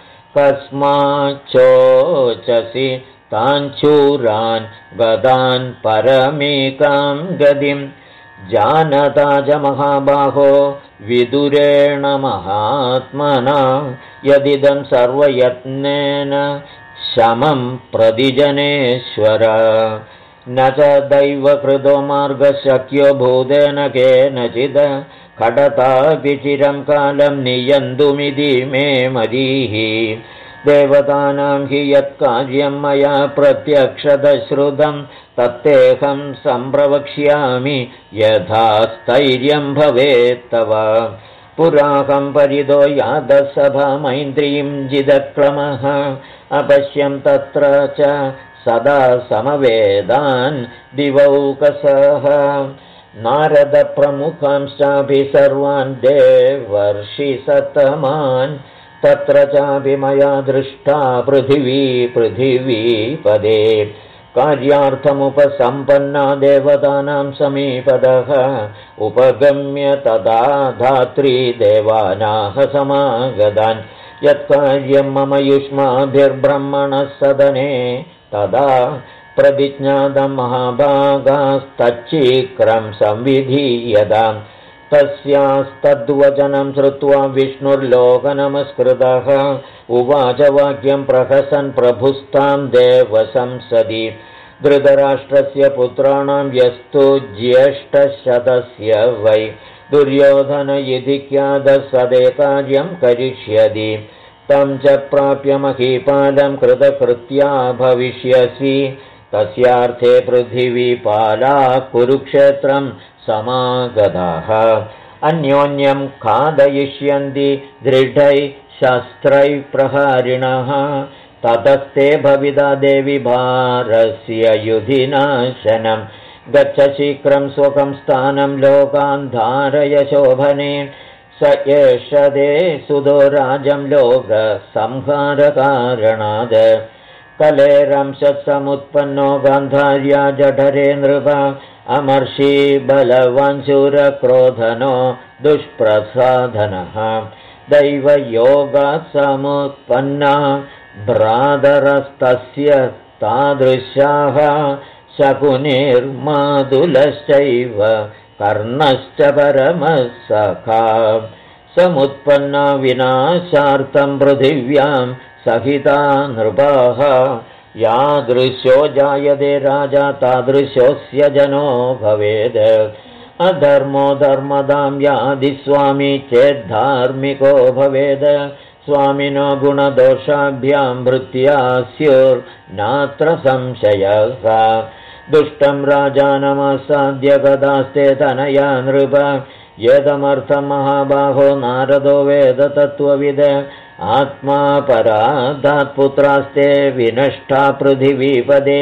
Speaker 1: कस्माच्चोचसि ताञ्चूरान् गदान् परमेकां गतिं जानता च महाबाहो विदुरेण महात्मना यदिदं सर्वयत्नेन शमं प्रतिजनेश्वर न च दैवकृतो मार्गशक्यो भूतेन केनचित् खडतापि चिरं कालं नियन्तुमिति मे मदीः देवतानां हि यत्कार्यं मया प्रत्यक्षतश्रुतं तत्तेऽहं सम्प्रवक्ष्यामि यथा स्थैर्यं भवेत्तव पुराहं परितो यादसभामैन्द्रीं जिदक्लमः अपश्यं तत्र च सदा समवेदान् दिवौकसः नारदप्रमुखांश्चापि सर्वान् देवर्षिसत्तमान् तत्र चापि मया दृष्टा पृथिवीपदे कार्यार्थमुपसम्पन्ना देवतानां समीपदः उपगम्य तदा धात्री देवानाः समागतान् यत्कार्यं मम युष्माभिर्ब्रह्मणः सदने तदा प्रतिज्ञातं महाभागास्तच्चीक्रं संविधीयताम् तस्यास्तद्वचनं श्रुत्वा विष्णुर्लोकनमस्कृतः उवाच वाक्यं प्रहसन् प्रभुस्तां देवसंसदि धृतराष्ट्रस्य पुत्राणां यस्तु ज्येष्ठशतस्य वै दुर्योधन इति ख्यातः सदे कार्यं करिष्यति तं च प्राप्य महीपालं कृतकृत्या भविष्यसि तस्यार्थे पृथिवीपाला कुरुक्षेत्रं समागताः अन्योन्यं खादयिष्यन्ति दृढैः शस्त्रैः प्रहारिणः ततस्ते भविता देवी भारस्य युधिनाशनं गच्छ शीघ्रं स्वकं स्थानं लोकान् धारय शोभने स एष ते सुदो राजं लोकसंहारकारणात् कलेरंशसमुत्पन्नो गान्धार्या जठरे नृप अमर्षि बलवान् शूरक्रोधनो दुष्प्रसाधनः दैवयोगात् समुत्पन्ना भ्रातरस्तस्य तादृशाः शकुनिर्मातुलश्चैव कर्णश्च परमः सखा समुत्पन्ना विनाशार्थं पृथिव्यां सहिता नृपाः यादृशो जायते राजा तादृशोऽस्य जनो भवेत् अधर्मो धर्मदां यादि स्वामी चेद्धार्मिको भवेत् स्वामिनो गुणदोषाभ्यां भृत्या स्युर्नात्र संशयः दुष्टं राजानमसाद्य गदास्ते तनया नृप यदमर्थं महाबाहो नारदो वेद तत्त्वविद आत्मा पराधात् पुत्रास्ते विनष्टा पृथिवीपदे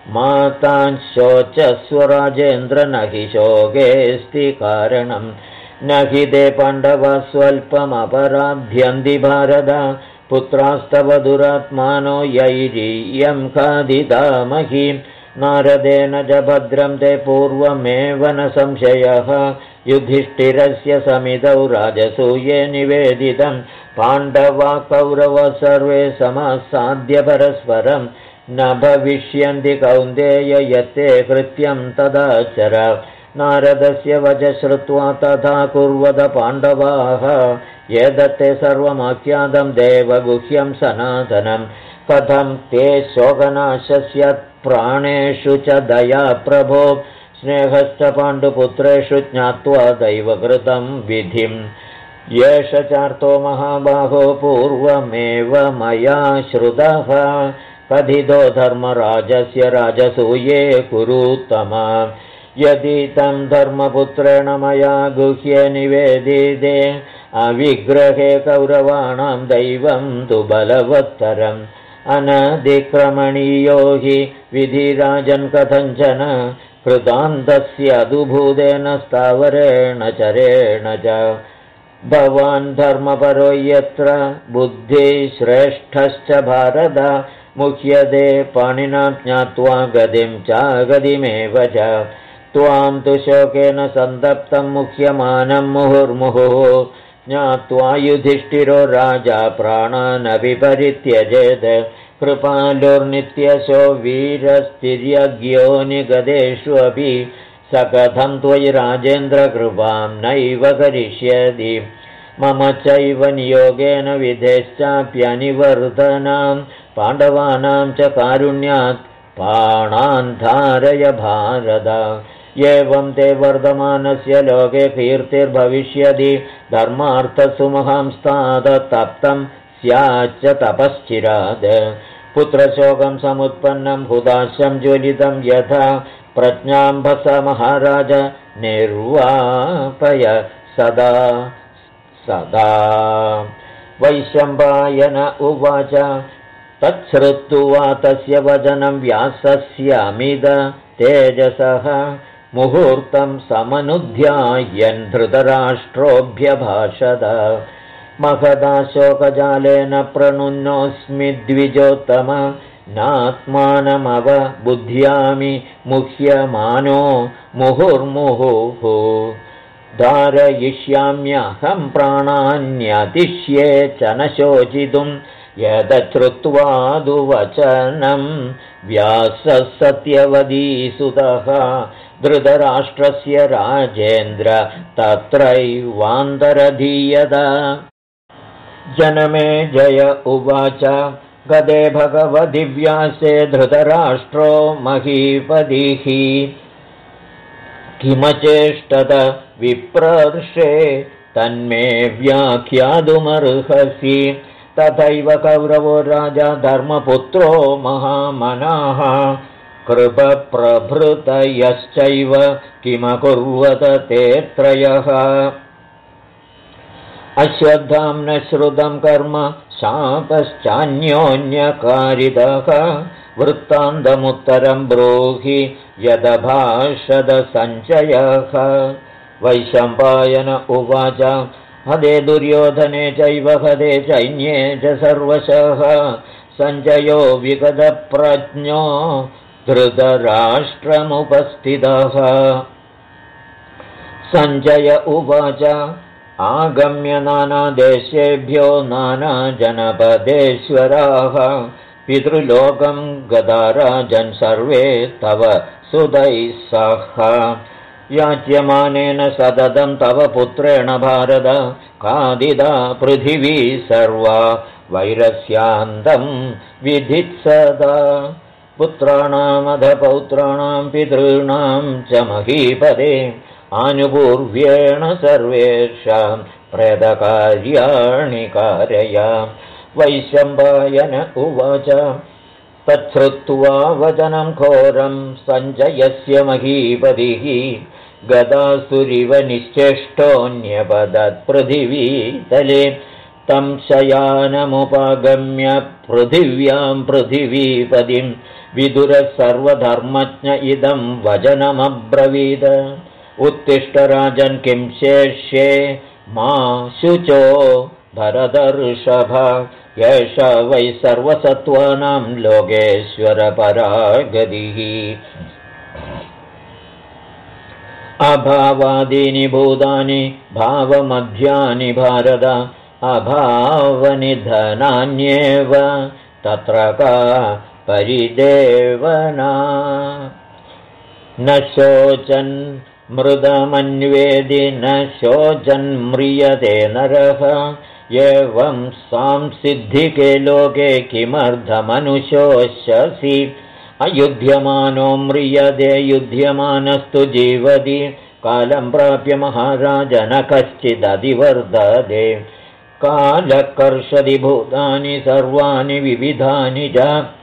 Speaker 1: मातांशोचस्व राजेन्द्र न हि शोकेऽस्ति कारणं न हि ते पाण्डवा स्वल्पमपराध्यन्ति भारत पुत्रास्तव दुरात्मानो यैरीयं खादितामहि नारदेन च भद्रं ते पूर्वमेव न संशयः युधिष्ठिरस्य समितौ राजसूये निवेदितं पाण्डवा कौरवा सर्वे समासाद्य परस्परं न भविष्यन्ति कौन्तेय यत्ते कृत्यं तदाचर नारदस्य वच श्रुत्वा तथा कुर्वत पाण्डवाः एतत्ते सर्वमाख्यातं देवगुह्यं सनातनं कथं ते शोकनाशस्य प्राणेषु च दया प्रभो स्नेहश्च पाण्डुपुत्रेषु ज्ञात्वा दैवकृतं विधिम् येष चार्तो महाबाहो पूर्वमेव मया श्रुतः कथितो धर्मराजस्य राजसूये कुरुत्तमा यदि तं धर्मपुत्रेण मया गुह्ये निवेदिते अविग्रहे कौरवाणां दैवं तु बलवत्तरम् अनधिक्रमणीयो हि विधिराजन् कथञ्चन कृतान्तस्य अदुभूतेन स्थावरेण चरेण च भवान् धर्मपरो यत्र बुद्धिश्रेष्ठश्च भारत मुह्यते पाणिना ज्ञात्वा गतिं चागतिमेव च त्वां तु शोकेन सन्तप्तं मुह्यमानं मुहुर्मुहुः ज्ञात्वा युधिष्ठिरो राजा प्राणानपि परित्यजेत् कृपालुर्नित्यशो वीरस्तिर्यज्ञो निगदेषु अपि स कथं त्वयि राजेन्द्रकृपां नैव करिष्यति मम चैव नियोगेन विधेश्चाप्यनिवर्धनां पाण्डवानां च कारुण्यात् पाणान् धारय भारत एवं ते वर्धमानस्य लोके कीर्तिर्भविष्यति धर्मार्थसुमहंस्तादतप्तं स्याच्च तपश्चिरात् पुत्रशोकं समुत्पन्नं हुताशं ज्वलितं यथा प्रज्ञाम्भस महाराज निर्वापय सदा सदा वैशम्पायन उवाच तच्छ्रुत्वा तस्य वचनं व्यासस्यामिद तेजसः मुहूर्तं समनुध्यायन् धृतराष्ट्रोऽभ्यभाषत महदाशोकजालेन प्रणुन्नोऽस्मि द्विजोत्तम नात्मानमवबुध्यामि मुह्यमानो मुहुर्मुहुः धारयिष्याम्यहं प्राणान्यतिष्ये च न शोचितुं यदश्रुत्वादुवचनं व्यासः सत्यवदीसुतः धृतराष्ट्रस्य राजेन्द्र तत्रैवान्तरधीयत जनमेजय उवाच गदे भगवति व्यासे धृतराष्ट्रो महीपतिः किमचेष्टत विप्रर्षे तन्मे व्याख्यातुमर्हसि तथैव कौरवो राजा धर्मपुत्रो महामनाः कृपप्रभृतयश्चैव किमकुर्वत ते त्रयः अश्वत्थाम्नः श्रुतं कर्म शापश्चान्योन्यकारितः वृत्तान्तमुत्तरं ब्रूहि यदभाषद सञ्चयः वैशम्पायन उवाच हदे दुर्योधने चैव हदे चैन्ये च सर्वशः सञ्जयो विगतप्रज्ञो धृतराष्ट्रमुपस्थितः सञ्जय उवाच आगम्य नानादेशेभ्यो नानाजनपदेश्वराः पितृलोकं गदा राजन् सर्वे तव सुतैः सह याच्यमानेन सततं तव पुत्रेण भारत खादिता पृथिवी सर्वा वैरस्यान्तं विधित्सदा पुत्राणामधपौत्राणां पितॄणां च महीपदे आनुपूर्व्येण सर्वेषां प्रेतकार्याणि कारय वैशम्पायन उवाच तच्छ्रुत्वा वचनं घोरं सञ्जयस्य महीपतिः गदासुरिव निश्चेष्टोऽन्यपदत्पृथिवीतले तं शयानमुपगम्य पृथिव्यां पृथिवीपतिं विदुरः सर्वधर्मज्ञ इदं वचनमब्रवीद उत्तिष्ठ राजन् किं शेष्ये मा शुचो भरतर्षभ एष वै सर्वसत्त्वानां लोकेश्वरपरागतिः अभावादीनि भूतानि भावमध्यानि भारत अभावनिधनान्येव तत्र का परिदेवना न शोचन् मृदमन्वेदि न शोचन्म्रियते नरः एवं सांसिद्धिके लोके किमर्थमनुशोष्यसि अयुध्यमानो म्रियते युध्यमानस्तु जीवति कालं प्राप्य महाराज न कश्चिदधिवर्धते कालकर्षति भूतानि सर्वाणि विविधानि च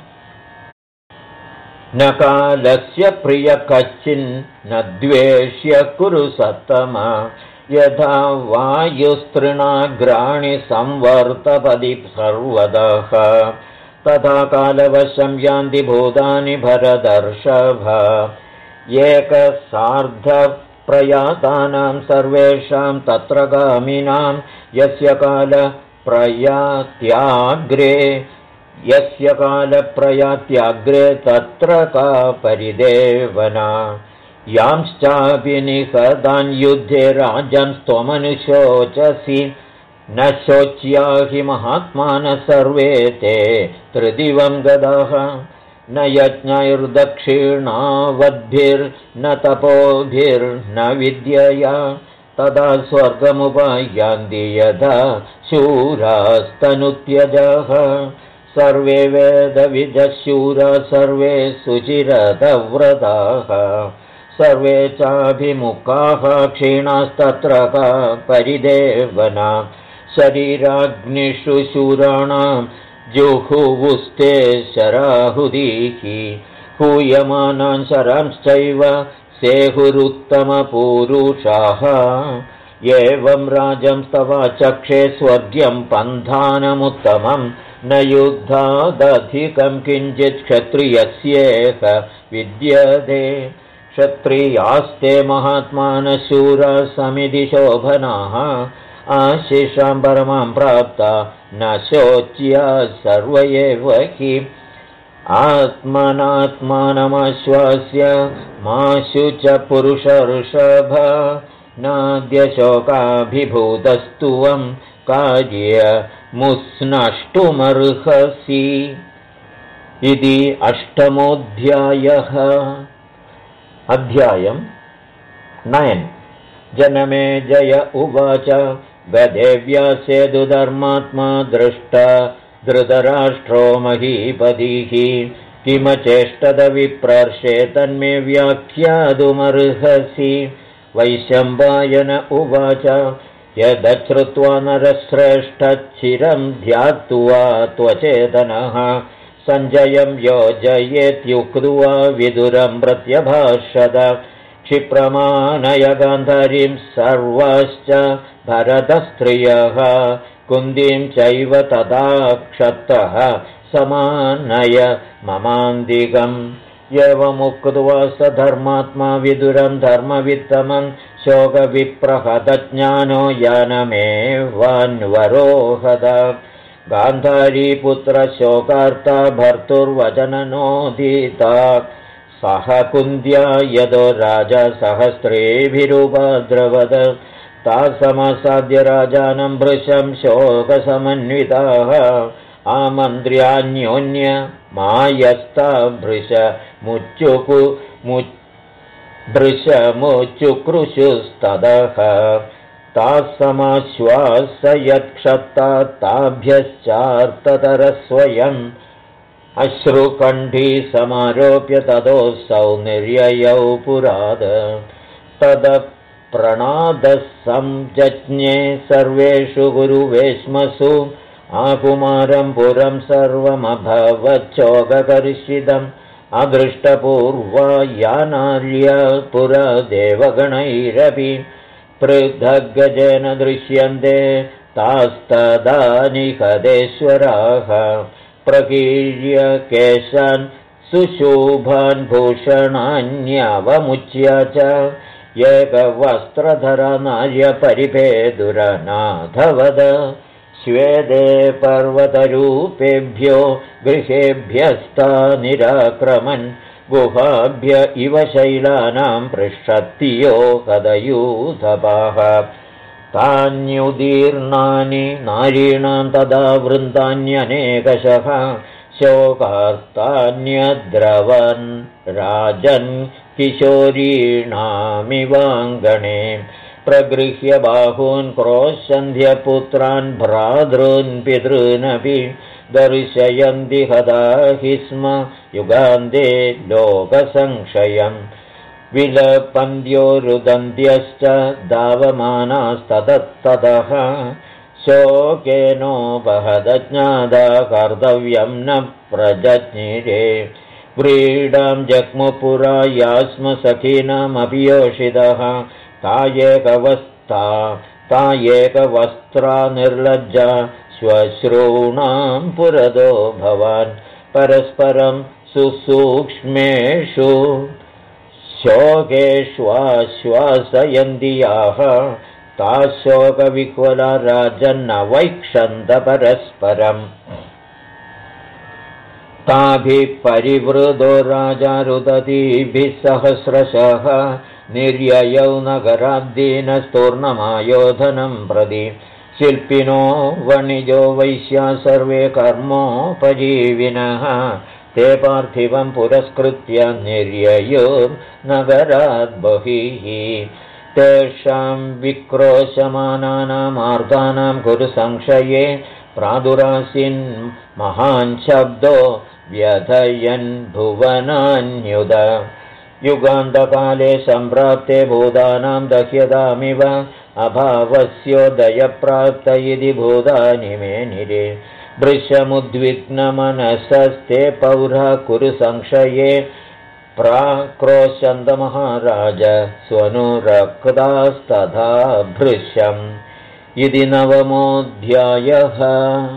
Speaker 1: न कालस्य प्रिय कश्चिन्न द्वेष्य कुरु सत्तम यथा वायुस्तृणाग्राणि संवर्तपदि सर्वतः तथा कालवशं यान्ति भूतानि भरतर्षभ एकसार्धप्रयातानां सर्वेषां तत्र गामिनां यस्य कालप्रयात्याग्रे तत्र का परिदेवना यांश्चापि निहतान् युद्धे राजंस्त्वमनुशोचसि न शोच्या हि महात्मानः सर्वे ते त्रिदिवं गदाः न यज्ञैर्दक्षिणावद्भिर्न तपोभिर्न विद्यया तदा स्वर्गमुपयान्ति यथा शूरास्तनुत्यजः सर्वे वेदविदः शूरा सर्वे सुचिरतव्रताः सर्वे चाभिमुखाः क्षीणास्तत्र का परिदेवना शरीराग्निषु शूराणां जुहुवुस्ते शराहुदीः हूयमानान् शरांश्चैव सेहुरुत्तमपूरुषाः एवं राजंस्तवा चक्षे स्वर्ग्यं पन्थानमुत्तमं न युद्धादधिकं किञ्चित् क्षत्रियस्येह विद्यते क्षत्रियास्ते महात्मानः शूराः समिति शोभनाः आशिषां परमां प्राप्ता न शोच्या सर्व एव हि आत्मनात्मानमाश्वास्य माशु च पुरुषऋषभ नाद्यशोकाभिभूतस्तुवं कार्यमुस्नष्टुमर्हसि इति 8मोऽध्यायः। अध्यायं 9। जनमेजय उवाच गदेव्यासेदु धर्मात्मा दृष्ट धृतराष्ट्रो महीपतिः किमचेष्टदविप्रर्षे तन्मे व्याख्यातुमर्हसि। वैशम्पायन उवाच यदश्रुत्वा नरश्रेष्ठचिरं ध्यात्वा त्वचेतनः सञ्जयं योजयेत्युक्त्वा विदुरं प्रत्यभाषत क्षिप्रमाणय गान्धारीं सर्वाश्च भरतस्त्रियः कुन्दीं चैव तदा क्षत्तः समानय ममान्तिकम् एवमुक्त्वा स धर्मात्मा विदुरं धर्मवित्तमं शोकविप्रहतज्ञानो यानमेवान्वरोहत गान्धारीपुत्रशोकार्ता भर्तुर्वचननोदिता सह कुन्द्या यदो राजा सहस्रेभिरुपद्रवद तासमसाद्य राजानं भृशं शोकसमन्विताः आमन्त्र्यान्योन्य मायस्ता भृशमुच्चुकृशुस्ततः तासमाश्वासयत्क्षत्ता ताभ्यश्चार्ततरस्वयम् अश्रुकण्ठी समारोप्य ततोऽसौ निर्ययौ पुराद तदप्रणादः संजज्ञे सर्वेषु गुरुवेश्मसु आकुमारं पुरं सर्वमभवच्छोककर्षितम् अदृष्टपूर्वा यानार्य पुरा देवगणैरपि पृथग्गजेन दृश्यन्ते तास्तदा निहतेश्वराः प्रकीर्य केशान् सुशोभान् भूषणान्यवमुच्य च एकवस्त्रधरा नार्य परिपेदुरनाथवद श्वेदे पर्वतरूपेभ्यो गृहेभ्यस्ता निराक्रमन् गुहाभ्य इव शैलानां पृष्ठत्यो कदयूथपाः तान्युदीर्णानि नारीणां तदा वृन्दान्यनेकशः शोकार्तान्यद्रवन् राजन् किशोरीणामिवाङ्गणे प्रगृह्य बाहून् क्रोशन्ध्यपुत्रान् भ्रातॄन् पितॄनपि दर्शयन्ति हदा हि स्म युगान्ते लोकसंक्षयम् विलपन्त्यो रुदन्त्यश्च धावमानास्ततः शोकेनोपहदज्ञादा कर्तव्यं न प्रजज्ञिरे व्रीडां जग्मुपुरा यास्म सखीनामपि योषितः तायेकवस्त्रा निर्लज्जा श्वश्रूणां पुरदो भवान् परस्परं सुसूक्ष्मेषु शोकेष्वाश्वासयन्ति याः ताशोकविह्वला राजन्नवैक्षन्त परस्परम् ताभिः परिवृतो राजा रुदतीभिः सहस्रशः निर्ययौ नगराद्दीनस्तूर्णमायोधनं प्रति शिल्पिनो वणिजो वैश्या सर्वे कर्मोपजीविनः ते पार्थिवं पुरस्कृत्य निर्ययो नगराद् बहिः तेषां विक्रोशमानानामार्तानां कुरु संशये प्रादुरासीन् महान् शब्दो व्यथयन् भुवनान्युद युगान्तकाले सम्प्राप्ते भूतानां दह्यतामिव अभावस्योदयप्राप्त इति भूतानि मे निरे भृशमुद्विग्नमनसस्ते पौरा कुरु संशये प्राक्रोशन्तमहाराज स्वनुरक्तास्तथा भृशम् इति 9मोऽध्यायः।